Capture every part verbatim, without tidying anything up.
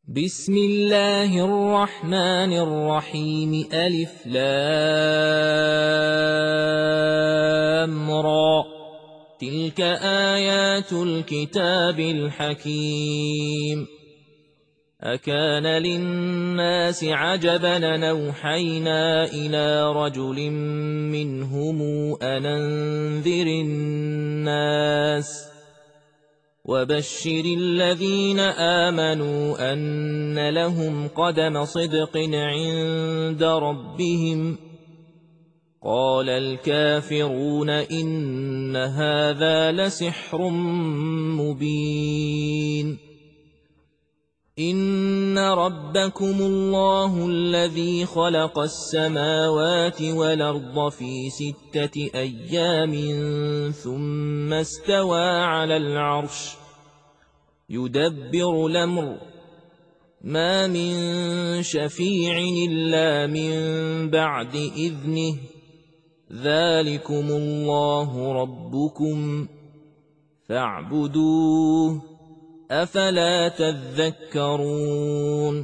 بسم الله الرحمن الرحيم ألف لام را تلك آيات الكتاب الحكيم أكان للناس عجبا أن أوحينا إلى رجل منهم أن أنذر الناس وبشر الذين آمنوا أن لهم قدم صدق عند ربهم قال الكافرون إن هذا لسحر مبين إن ربكم الله الذي خلق السماوات والأرض في ستة أيام ثم استوى على العرش يدبر الأمر ما من شفيع إلا من بعد إذنه ذلكم الله ربكم فاعبدوه أفلا تذكرون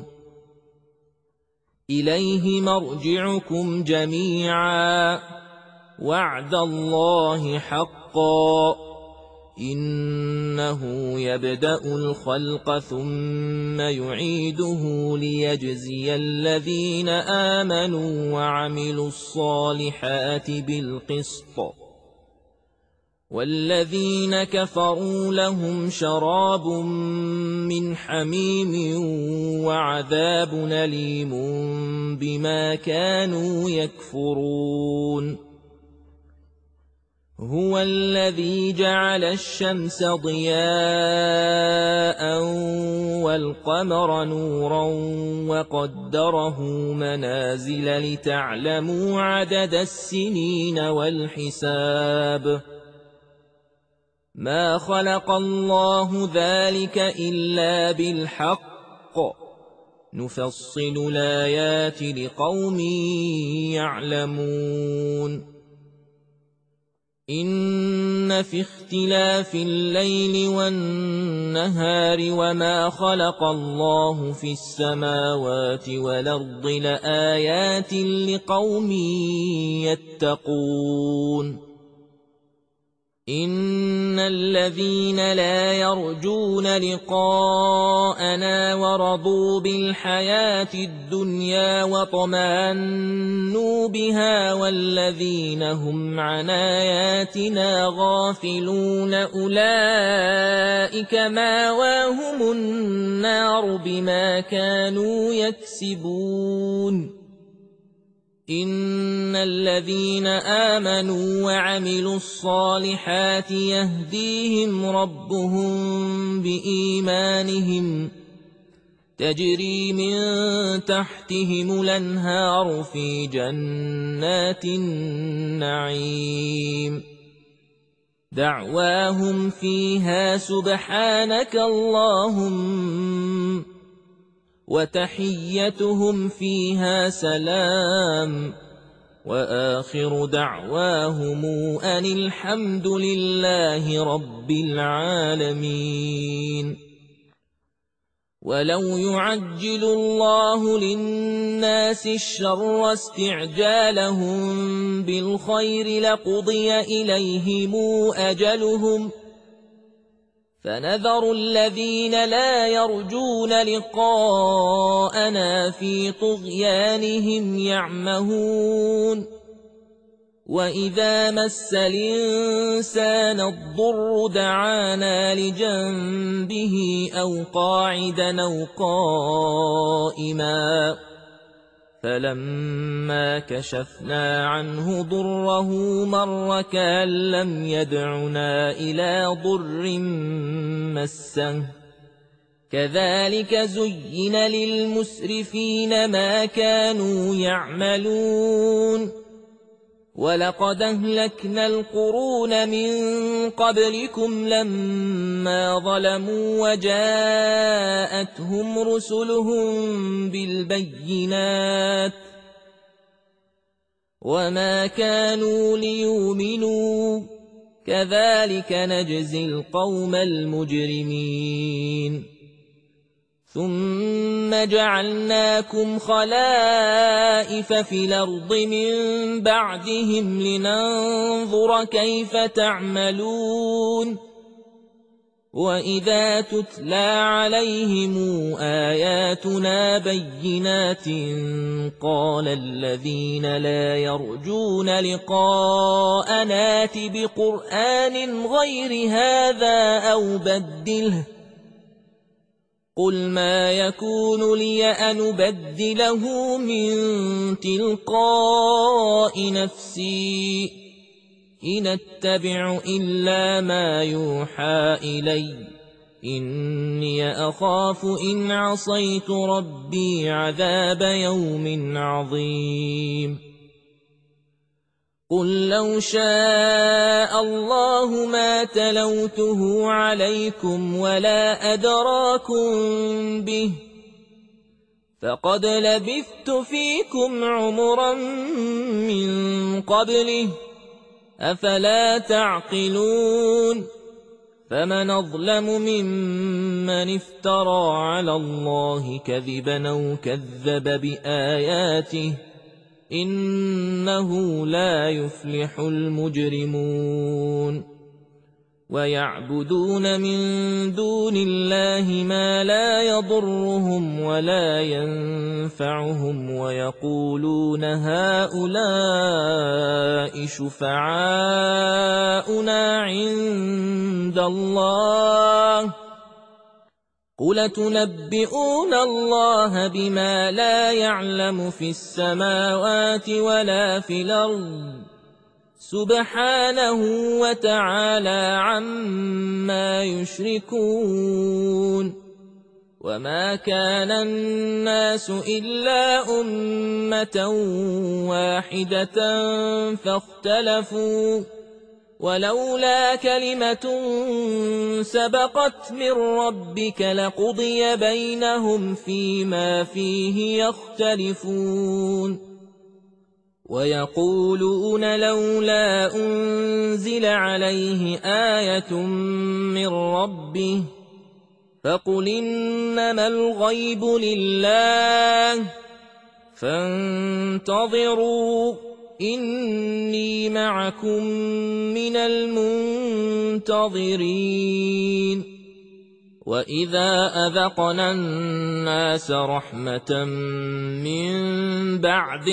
إليه مرجعكم جميعا وعد الله حقا إنه يبدأ الخلق ثم يعيده ليجزي الذين آمنوا وعملوا الصالحات بالقسط والذين كفروا لهم شراب من حميم وعذاب أليم بما كانوا يكفرون هو الذي جعل الشمس ضياء والقمر نورا وقدره منازل لتعلموا عدد السنين والحساب ما خلق الله ذلك إلا بالحق نفصل الآيات لقوم يعلمون إن في اختلاف الليل والنهار وما خلق الله في السماوات والأرض لآيات لقوم يتقون إن الذين لا يرجون لقاءنا ورضوا بالحياة الدنيا وطمأنوا بها والذين هم عن آياتنا غافلون أولئك مأواهم النار بما كانوا يكسبون إن الذين آمنوا وعملوا الصالحات يهديهم ربهم بإيمانهم تجري من تحتهم الأنهار في جنات النعيم دعواهم فيها سبحانك اللهم وتحيتهم فيها سلام وآخر دعواهم أن الحمد لله رب العالمين ولو يعجل الله للناس الشر استعجالهم بالخير لقضي إليهم أجلهم فنذر الذين لا يرجون لقاءنا في طغيانهم يعمهون وإذا مس الإنسان الضر دعانا لجنبه أو قاعدا أو قائما فلما كشفنا عنه ضره مر كأن لم يدعنا إلى ضر مسه كذلك زين للمسرفين ما كانوا يعملون ولقد أهلكنا القرون من قبلكم لما ظلموا وجاءتهم رسلهم بالبينات وما كانوا ليؤمنوا كذلك نجزي القوم المجرمين ثم جعلناكم خلائف في الأرض من بعدهم لننظر كيف تعملون وإذا تتلى عليهم آياتنا بينات قال الذين لا يرجون لقاءنا ائت بقرآن غير هذا أو بدله قل ما يكون لي أن أبدله من تلقاء نفسي إن أتبع إلا ما يوحى إلي إني أخاف إن عصيت ربي عذاب يوم عظيم قل لو شاء الله ما تلوته عليكم ولا أدراكم به فقد لبثت فيكم عمرا من قبله أفلا تعقلون فمن أظلم ممن افترى على الله كذبا أو كذب بآياته إنه لا يفلح المجرمون ويعبدون من دون الله ما لا يضرهم ولا ينفعهم ويقولون هؤلاء شفعاؤنا عند الله قل تنبئون الله بما لا يعلم في السماوات ولا في الأرض سبحانه وتعالى عما يشركون وما كان الناس إلا أمة واحدة فاختلفوا ولولا كلمة سبقت من ربك لقضي بينهم فيما فيه يختلفون ويقولون لولا أنزل عليه آية من ربه فقل إنما الغيب لله فانتظروا إني معكم من المنتظرين وإذا أذقنا الناس رحمة من بعد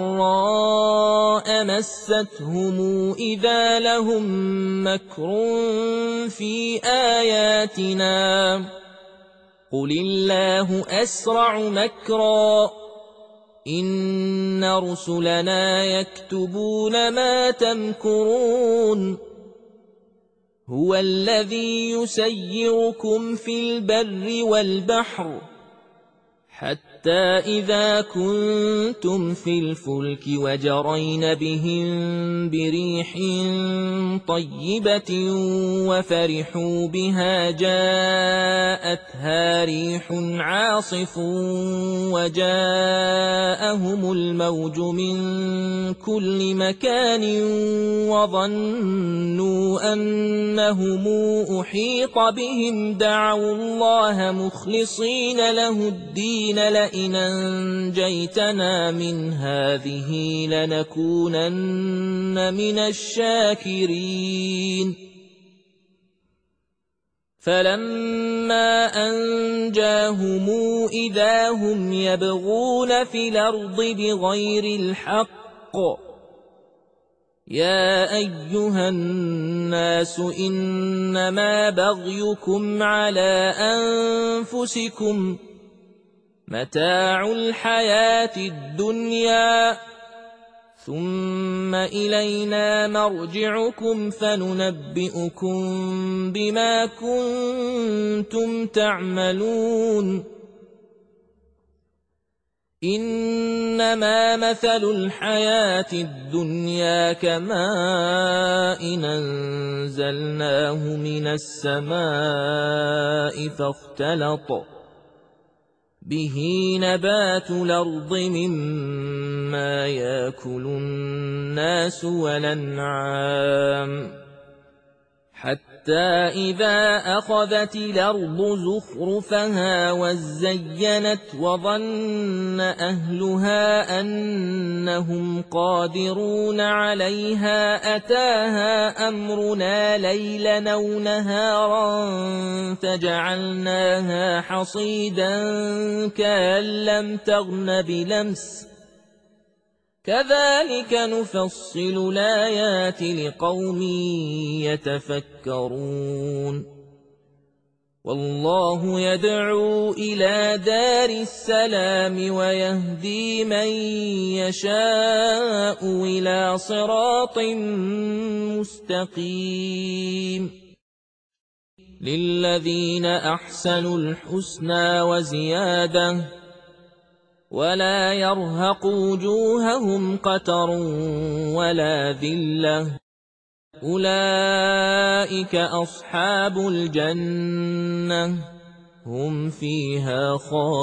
ضراء مستهم إذا لهم مكر في آياتنا قل الله أسرع مكرا إن رسلنا يكتبون ما تمكرون هو الذي يسيركم في البر والبحر حتى إذا كنتم في الفلك وجرين بهم بريح طيبة وفرحوا بها جاءتها ريح عاصف وجاءهم الموج من كل مكان وظنوا أنهم أحيط بهم دعوا الله مخلصين له الدين لئن أنجيتنا من هذه لنكونن من الشاكرين فلما أنجاهم إذا هم يبغون في الأرض بغير الحق يا أيها الناس إنما بغيكم على أنفسكم متاع الحياة الدنيا ثم إلينا مرجعكم فننبئكم بما كنتم تعملون إنما مثل الحياة الدنيا كماء أنزلناه من السماء فاختلط به نبات الأرض مما يأكل الناس والأنعام حتى حتى إذا أخذت الأرض زخرفها وزينت وظن أهلها أنهم قادرون عليها أتاها أمرنا ليلا أو نهارا فجعلناها حصيدا كأن لم تغن بلمس كذلك نفصل الآيات لقوم يتفكرون والله يدعو إلى دار السلام ويهدي من يشاء إلى صراط مستقيم للذين أحسنوا الحسنى وزيادة ولا يرهق وجوههم قتر ولا ذلة أولئك أصحاب الجنة هم فيها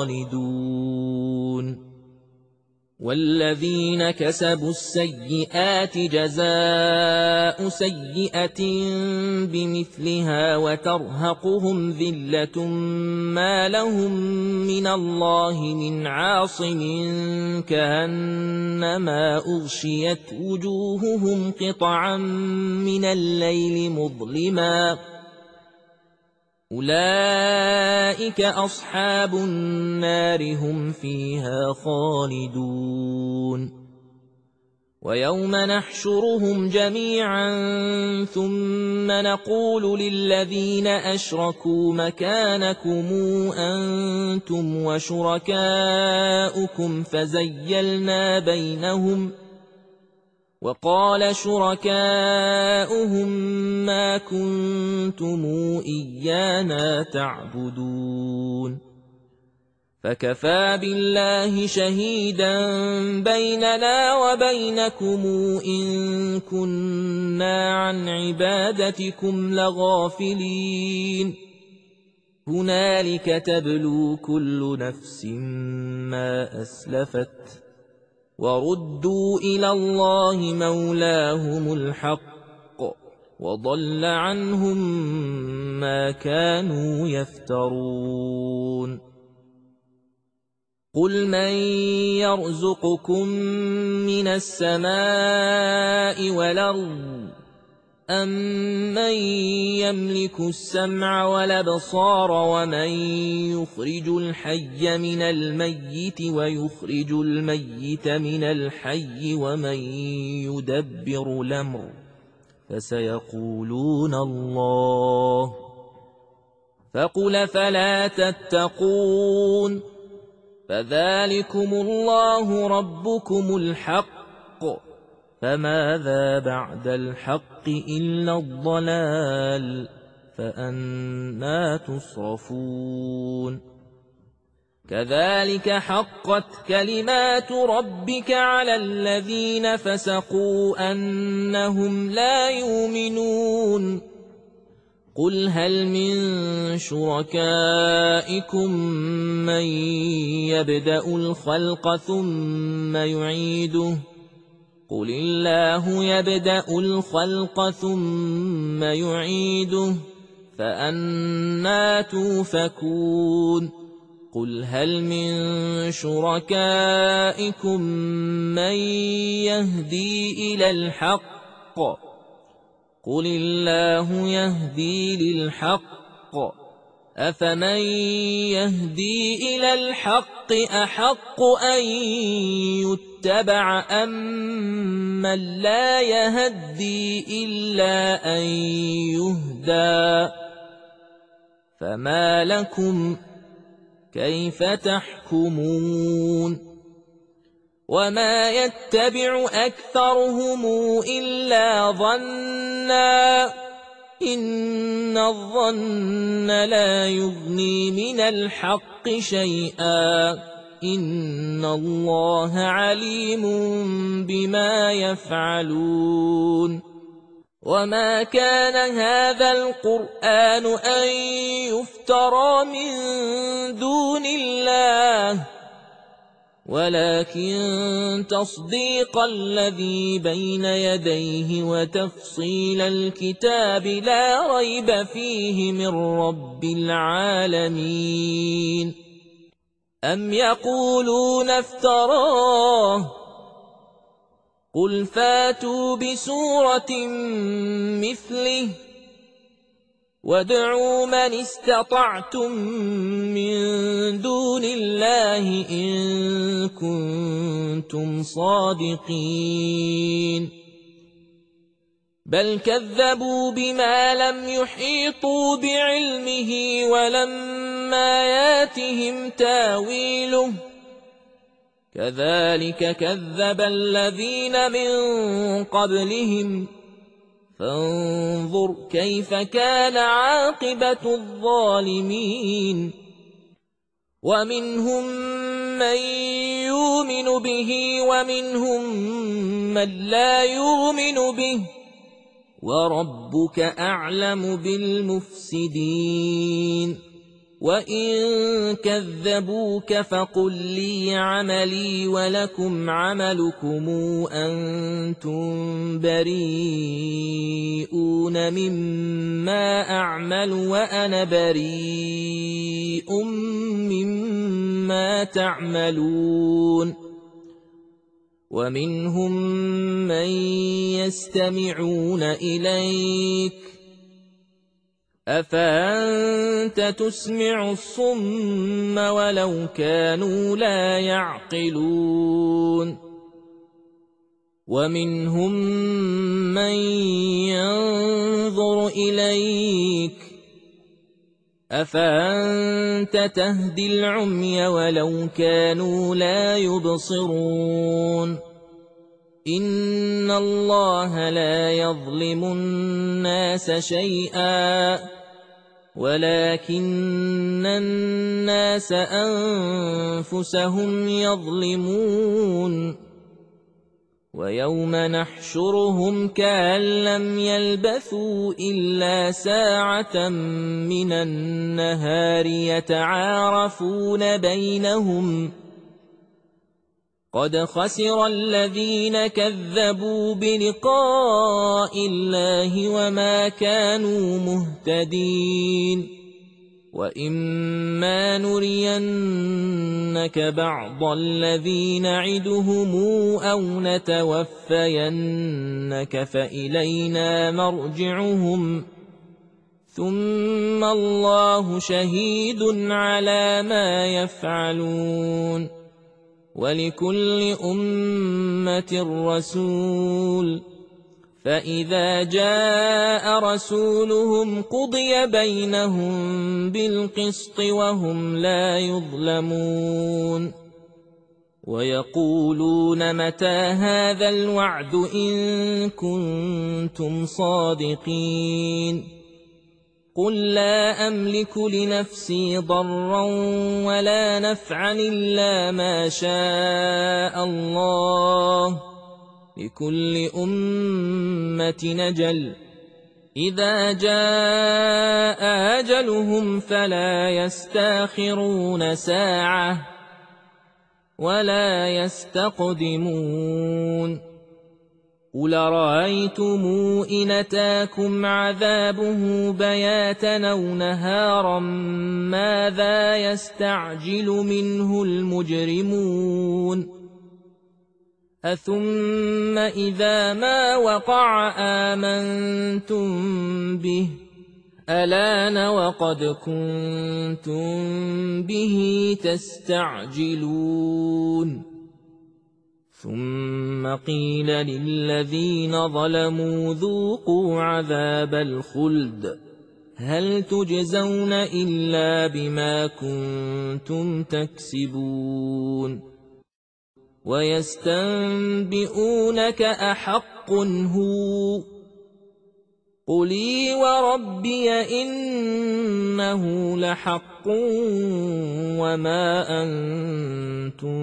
خالدون والذين كسبوا السيئات جزاء سيئة بمثلها وترهقهم ذلة ما لهم من الله من عاصم كأنما أغشيت وجوههم قطعا من الليل مظلما أولئك أصحاب النار هم فيها خالدون ويوم نحشرهم جميعا ثم نقول للذين أشركوا مكانكم أنتم وشركاؤكم فزيلنا بينهم وقال شركاؤهم ما كنتم إيانا تعبدون فكفى بالله شهيدا بيننا وبينكم إن كنا عن عبادتكم لغافلين هنالك تبلو كل نفس ما أسلفت وردوا إلى الله مولاهم الحق وضل عنهم ما كانوا يفترون قل من يرزقكم من السماء والأرض أَمَّن يَمْلِكُ السَّمْعَ وَالْأَبْصَارَ وَمَن يُخْرِجُ الْحَيَّ مِنَ الْمَيِّتِ وَيُخْرِجُ الْمَيِّتَ مِنَ الْحَيِّ وَمَن يُدَبِّرُ الْأَمْرَ فَسَيَقُولُونَ اللَّهُ فَقُلْ فَلَا تَتَّقُونَ فَذَلِكُمُ اللَّهُ رَبُّكُمُ الْحَقُّ فماذا بعد الحق إلا الضلال فأنى تصرفون كذلك حقت كلمات ربك على الذين فسقوا أنهم لا يؤمنون قل هل من شركائكم من يبدأ الخلق ثم يعيده قل الله يبدأ الخلق ثم يعيده فأنى توفكون قل هل من شركائكم من يهدي إلى الحق قل الله يهدي للحق أفمن يهدي إلى الحق أحق أن يتبع أم من لا يهدي إلا أن يهدى فما لكم كيف تحكمون وما يتبع أكثرهم إلا ظنّا إن الظن لا يغني من الحق شيئا إن الله عليم بما يفعلون وما كان هذا القرآن أن يفترى من دون الله ولكن تصديق الذي بين يديه وتفصيل الكتاب لا ريب فيه من رب العالمين. أم يقولون افتراه قل فاتوا بسورة مثله وادعوا من استطعتم من دون الله إن كنتم صادقين. بل كذبوا بما لم يحيطوا بعلمه ولما ياتهم تاويله كذلك كذب الذين من قبلهم فانظر كيف كان عاقبة الظالمين. ومنهم من يؤمن به ومنهم من لا يؤمن به وربك أعلم بالمفسدين. وإن كذبوك فقل لي عملي ولكم عملكم أنتم بريئون مما أعمل وأنا بريء مما تعملون. ومنهم من يستمعون إليك أفأنت تسمع الصم ولو كانوا لا يعقلون. ومنهم من ينظر إليك أفأنت تهدي العمي ولو كانوا لا يبصرون. إن الله لا يظلم الناس شيئا ولكن الناس أنفسهم يظلمون. ويوم نحشرهم كأن لم يلبثوا إلا ساعة من النهار يتعارفون بينهم قد خسر الذين كذبوا بلقاء الله وما كانوا مهتدين. وإما نرينك بعض الذي نعدهم أو نتوفينك فإلينا مرجعهم ثم الله شهيد على ما يفعلون. ولكل أمة رسول فإذا جاء رسولهم قضي بينهم بالقسط وهم لا يظلمون. ويقولون متى هذا الوعد إن كنتم صادقين. قل لا أملك لنفسي ضرا ولا نفعا إلا ما شاء الله لكل أمة أجل إذا جاء أجلهم فلا يستأخرون ساعة ولا يستقدمون. قل رأيتم إن أتاكم عذابه بياتا أو نهارا ماذا يستعجل منه المجرمون. أثم إذا ما وقع آمنتم به ألان وقد كنتم به تستعجلون. ثم قيل للذين ظلموا ذوقوا عذاب الخلد هل تجزون إلا بما كنتم تكسبون. ويستنبئونك أحق هو قل إي وربي إنه لحق وما أنتم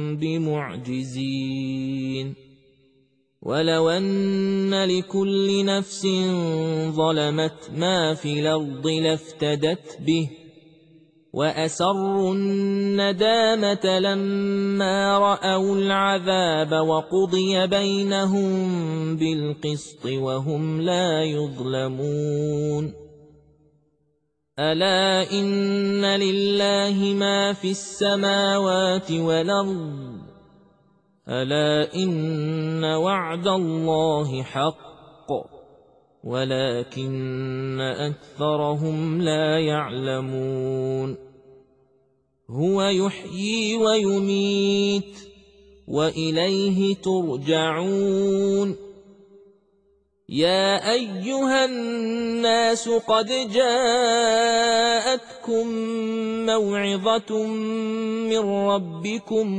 بمعجزين. ولو أن لكل نفس ظلمت ما في الأرض لافتدت به وأسروا الندامة لما رأوا العذاب وقضي بينهم بالقسط وهم لا يظلمون ألا إن لله ما في السماوات والأرض ألا إن وعد الله حق ولكن أكثرهم لا يعلمون هو يحيي ويميت وإليه ترجعون يا أيها الناس قد جاءتكم موعظة من ربكم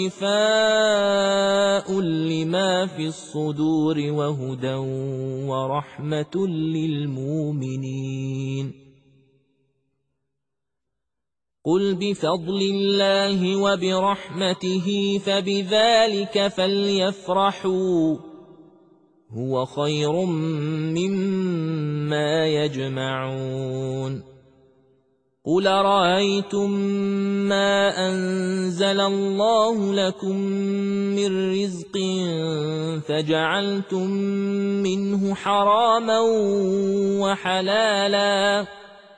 وشفاء لما في الصدور وهدى ورحمة للمؤمنين قل بفضل الله وبرحمته فبذلك فليفرحوا هو خير مما يجمعون قل رأيتم ما أنزل الله لكم من رزق فجعلتم منه حراما وحلالا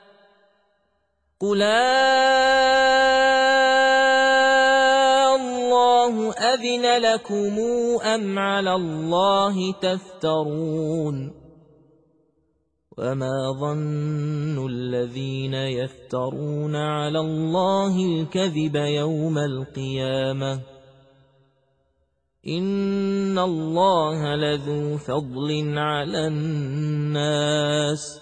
قل الله أذن لكم أم على الله تفترون وما ظن الذين يفترون على الله الكذب يوم القيامة إن الله لذو فضل على الناس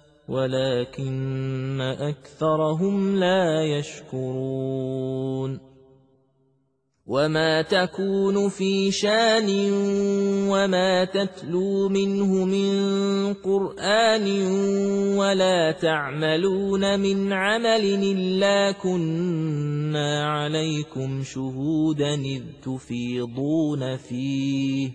ولكن أكثرهم لا يشكرون وما تكون في شان وما تتلو منه من قرآن ولا تعملون من عمل إلا كنا عليكم شهودا إذ تفيضون فيه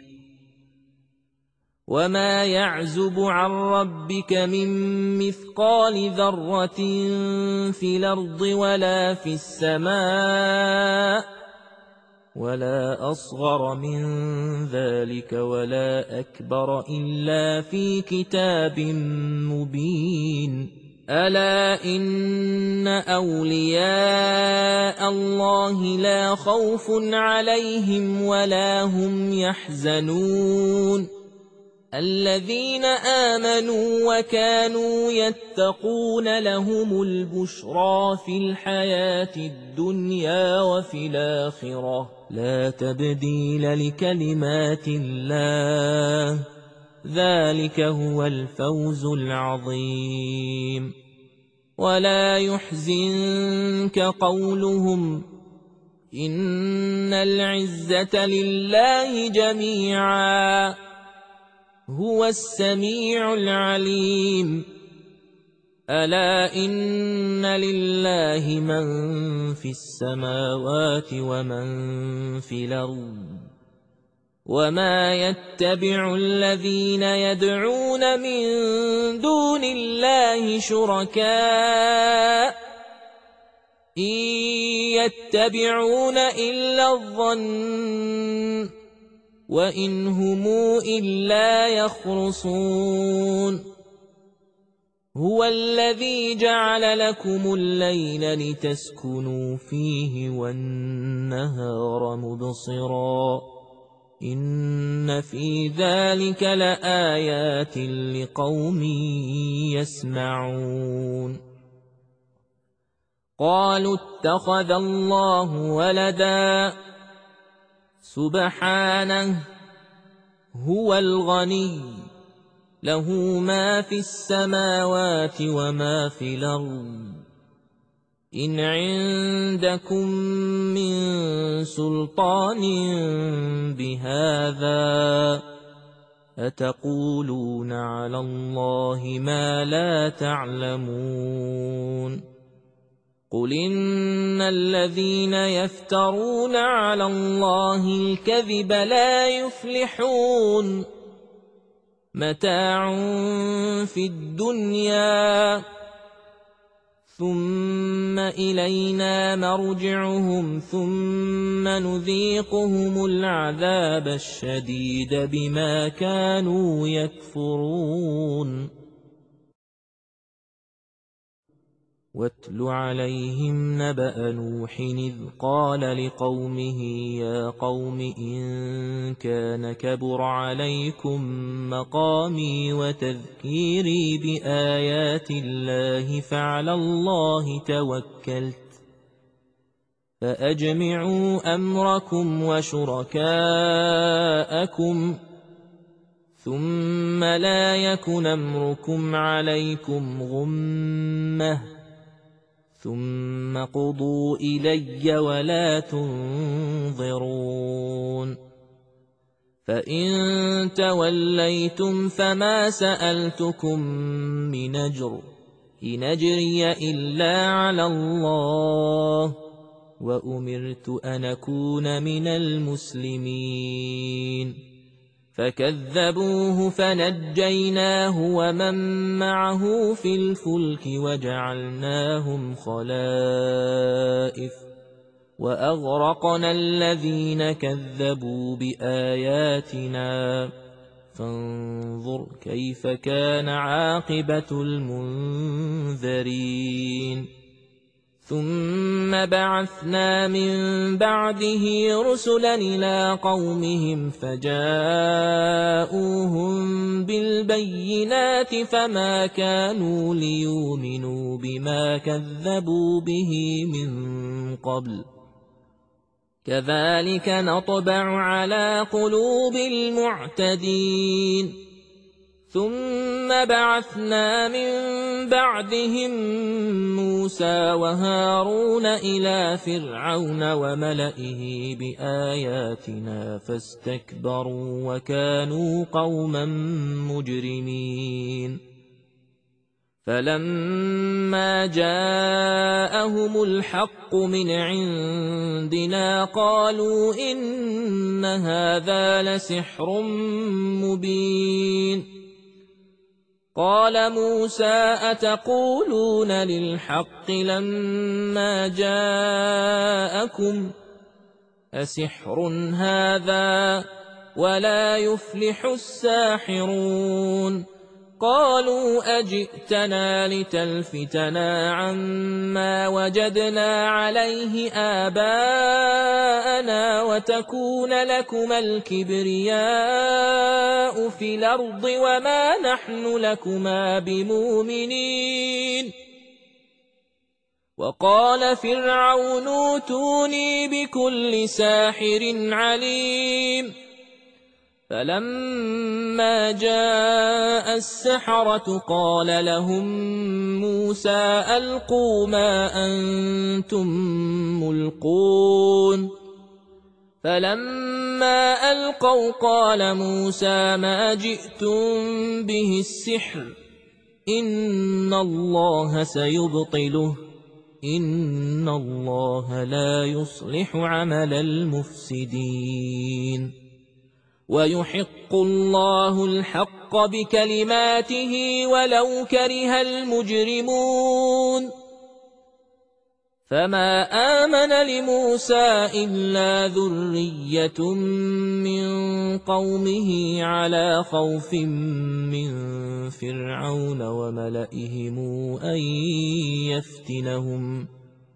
وما يعزب عن ربك من مثقال ذرة في الأرض ولا في السماء ولا أصغر من ذلك ولا أكبر إلا في كتاب مبين ألا إن أولياء الله لا خوف عليهم ولا هم يحزنون الذين آمنوا وكانوا يتقون لهم البشرى في الحياة الدنيا وفي الآخرة لا تبديل لكلمات الله ذلك هو الفوز العظيم ولا يحزنك قولهم إن العزة لله جميعا هو السميع العليم ألا إن لله من في السماوات ومن في الأرض وما يتبع الذين يدعون من دون الله شركاء إن يتبعون إلا الظن وإن هم إلا يخرصون هو الذي جعل لكم الليل لتسكنوا فيه والنهار مبصرا إن في ذلك لآيات لقوم يسمعون قالوا اتخذ الله ولدا سبحانه هو الغني له ما في السماوات وما في الأرض إن عندكم من سلطان بهذا أتقولون على الله ما لا تعلمون قل إن الذين يفترون على الله الكذب لا يفلحون متاع في الدنيا ثم إلينا مرجعهم ثم نذيقهم العذاب الشديد بما كانوا يكفرون واتل عليهم نبأ نوح إذ قال لقومه يا قوم إن كان كبر عليكم مقامي وتذكيري بآيات الله فعلى الله توكلت فأجمعوا أمركم وشركاءكم ثم لا يكن أمركم عليكم غمة ثم قضوا إلي ولا تنظرون فإن توليتم فما سألتكم من أجر إن أجري إلا على الله وأمرت أن أكون من المسلمين فكذبوه فنجيناه ومن معه في الفلك وجعلناهم خلائف وأغرقنا الذين كذبوا بآياتنا فانظر كيف كان عاقبة المنذرين ثم بعثنا من بعده رسلا إلى قومهم فجاءوهم بالبينات فما كانوا ليؤمنوا بما كذبوا به من قبل كذلك نطبع على قلوب المعتدين ثم بعثنا من بعدهم موسى وهارون إلى فرعون وملئه بآياتنا فاستكبروا وكانوا قوما مجرمين فلما جاءهم الحق من عندنا قالوا إن هذا لسحر مبين قال موسى أتقولون للحق لما جاءكم أسحر هذا ولا يفلح الساحرون قالوا أجئتنا لتلفتنا عما وجدنا عليه آباءنا وتكون لكما الكبرياء في الأرض وما نحن لكما بمؤمنين وقال فرعون ائتوني بكل ساحر عليم فلما جاء السحرة قال لهم موسى ألقوا ما أنتم ملقون فلما ألقوا قال موسى ما جئتم به السحر إن الله سيبطله إن الله لا يصلح عمل المفسدين ويحق الله الحق بكلماته ولو كره المجرمون فما آمن لموسى إلا ذرية من قومه على خوف من فرعون وملئهم أن يفتنهم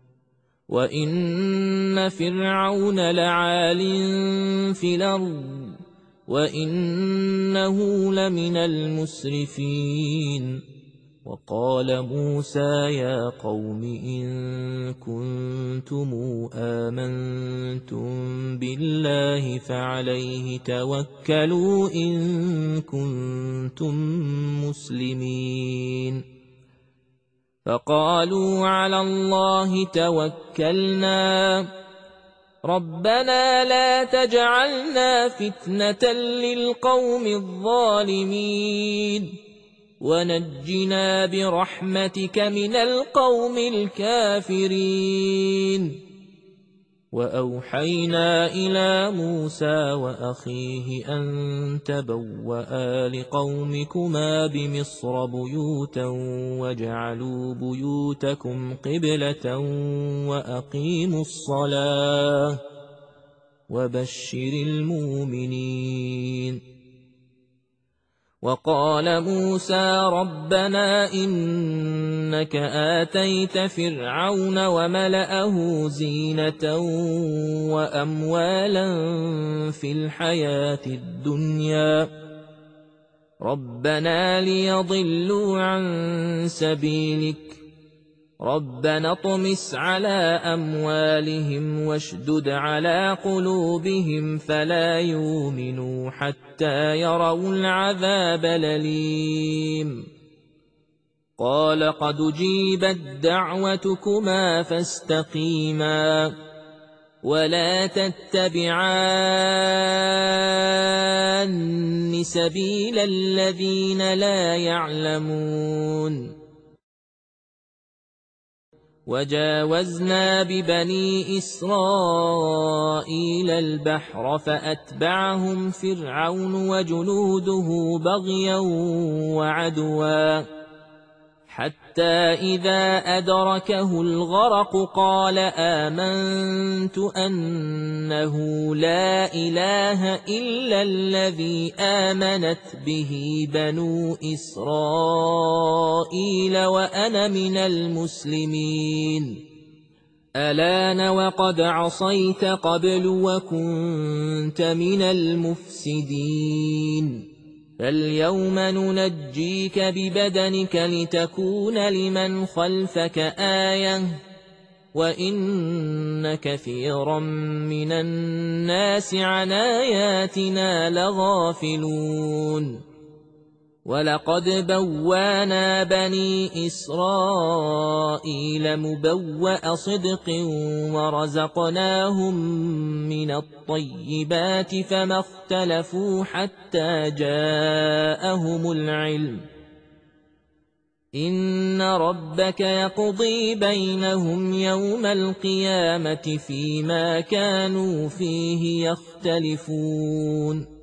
وإن فرعون لعال في الأرض وإنه لمن المسرفين وقال موسى يا قوم إن كنتم آمنتم بالله فعليه توكلوا إن كنتم مسلمين فقالوا على الله توكلنا ربنا لا تجعلنا فتنة للقوم الظالمين ونجنا برحمتك من القوم الكافرين وأوحينا إلى موسى وأخيه أن تبوأ لقومكما بمصر بيوتا واجعلوا بيوتكم قبلة وأقيموا الصلاة وبشر المؤمنين. وقال موسى ربنا إنك آتيت فرعون وملأه زينة وأموالا في الحياة الدنيا ربنا ليضلوا عن سبيلك ربنا اطمس على أموالهم واشدد على قلوبهم فلا يؤمنوا حتى يروا العذاب الأليم. قال قد أجيبت دعوتكما فاستقيما ولا تتبعان سبيل الذين لا يعلمون. وجاوزنا ببني إسرائيل البحر فأتبعهم فرعون وجنوده بغيا وعدوا حتى إذا أدركه الغرق قال آمنت أنه لا إله إلا الذي آمنت به بنو إسرائيل وأنا من المسلمين. الآن وقد عصيت قبل وكنت من المفسدين فاليوم ننجيك ببدنك لتكون لمن خلفك آية وإن كثيرا من الناس عن آياتنا لغافلون. ولقد بوانا بني إسرائيل مبوأ صدق ورزقناهم من الطيبات فما اختلفوا حتى جاءهم العلم إن ربك يقضي بينهم يوم القيامة فيما كانوا فيه يختلفون.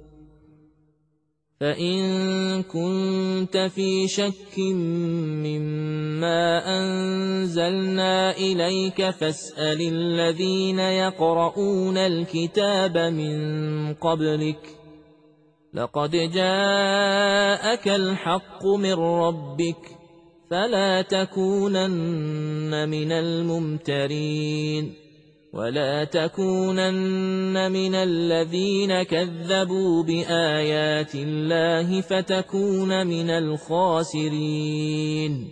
فإن كنت في شك مما أنزلنا إليك فاسأل الذين يقرؤون الكتاب من قبلك لقد جاءك الحق من ربك فلا تكونن من الممترين ولا تكونن من الذين كذبوا بآيات الله فتكون من الخاسرين.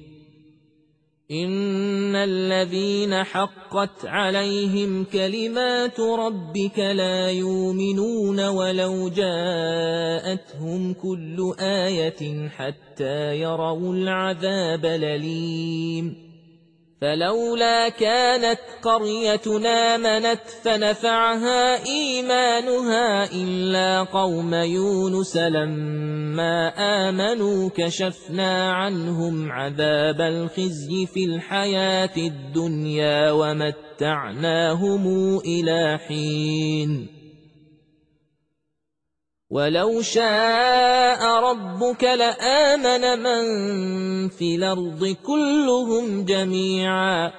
إن الذين حقت عليهم كلمات ربك لا يؤمنون ولو جاءتهم كل آية حتى يروا العذاب الأليم. فلولا كانت قريتنا آمنت فنفعها إيمانها إلا قوم يونس لما آمنوا كشفنا عنهم عذاب الخزي في الحياة الدنيا ومتعناهم إلى حين. ولو شاء ربك لآمن من في الأرض كلهم جميعا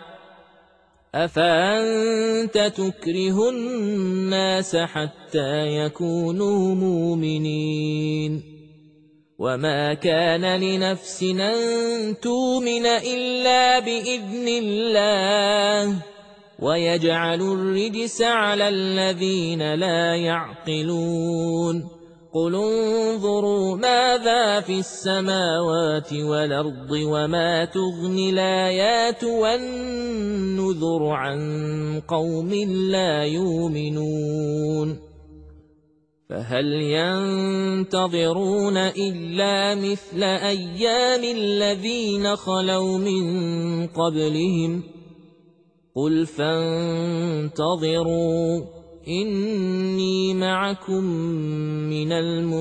أفأنت تكره الناس حتى يكونوا مؤمنين. وما كان لنفس أن تؤمن إلا بإذن الله ويجعل الرجس على الذين لا يعقلون. قل انظروا ماذا في السماوات والأرض وما تغني الآيات والنذر عن قوم لا يؤمنون. فهل ينتظرون إلا مثل أيام الذين خلوا من قبلهم قل فانتظروا إني معكم من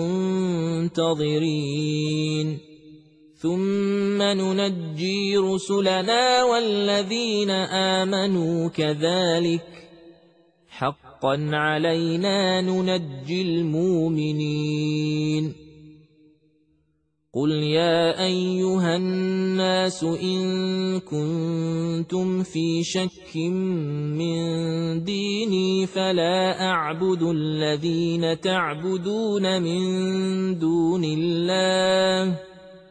المنتظرين ثم ننجي رسلنا والذين آمنوا كذلك حقا علينا ننجي المؤمنين قل يا أيها الناس إن كنتم في شك من ديني فلا أعبد الذين تعبدون من دون الله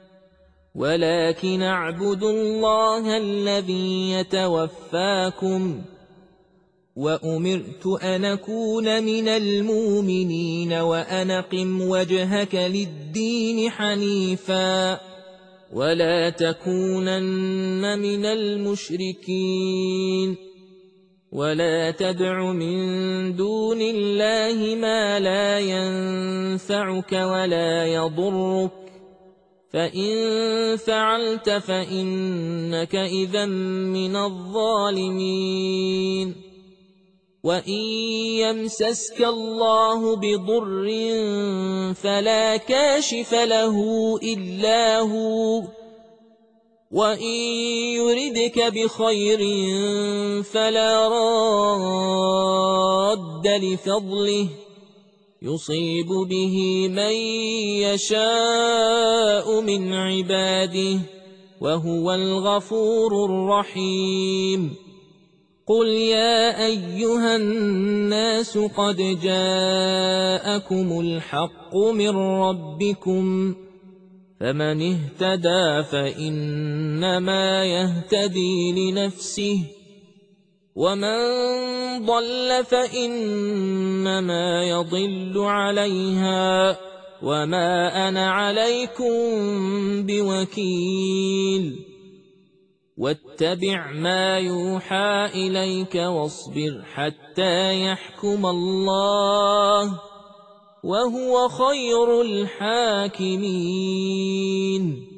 ولكن أعبد الله الذي يتوفاكم وأمرت أن أكون من المؤمنين وأن أقم وجهك للدين حنيفا ولا تكونن من المشركين ولا تدع من دون الله ما لا ينفعك ولا يضرك فإن فعلت فإنك إذا من الظالمين وإن يمسسك الله بضر فلا كاشف له إلا هو وإن يردك بخير فلا راد لفضله يصيب به من يشاء من عباده وهو الغفور الرحيم قل يا أيها الناس قد جاءكم الحق من ربكم فمن اهتدى فإنما يهتدي لنفسه ومن ضل فإنما يضل عليها وما أنا عليكم بوكيل واتبع ما يوحى إليك واصبر حتى يحكم الله وهو خير الحاكمين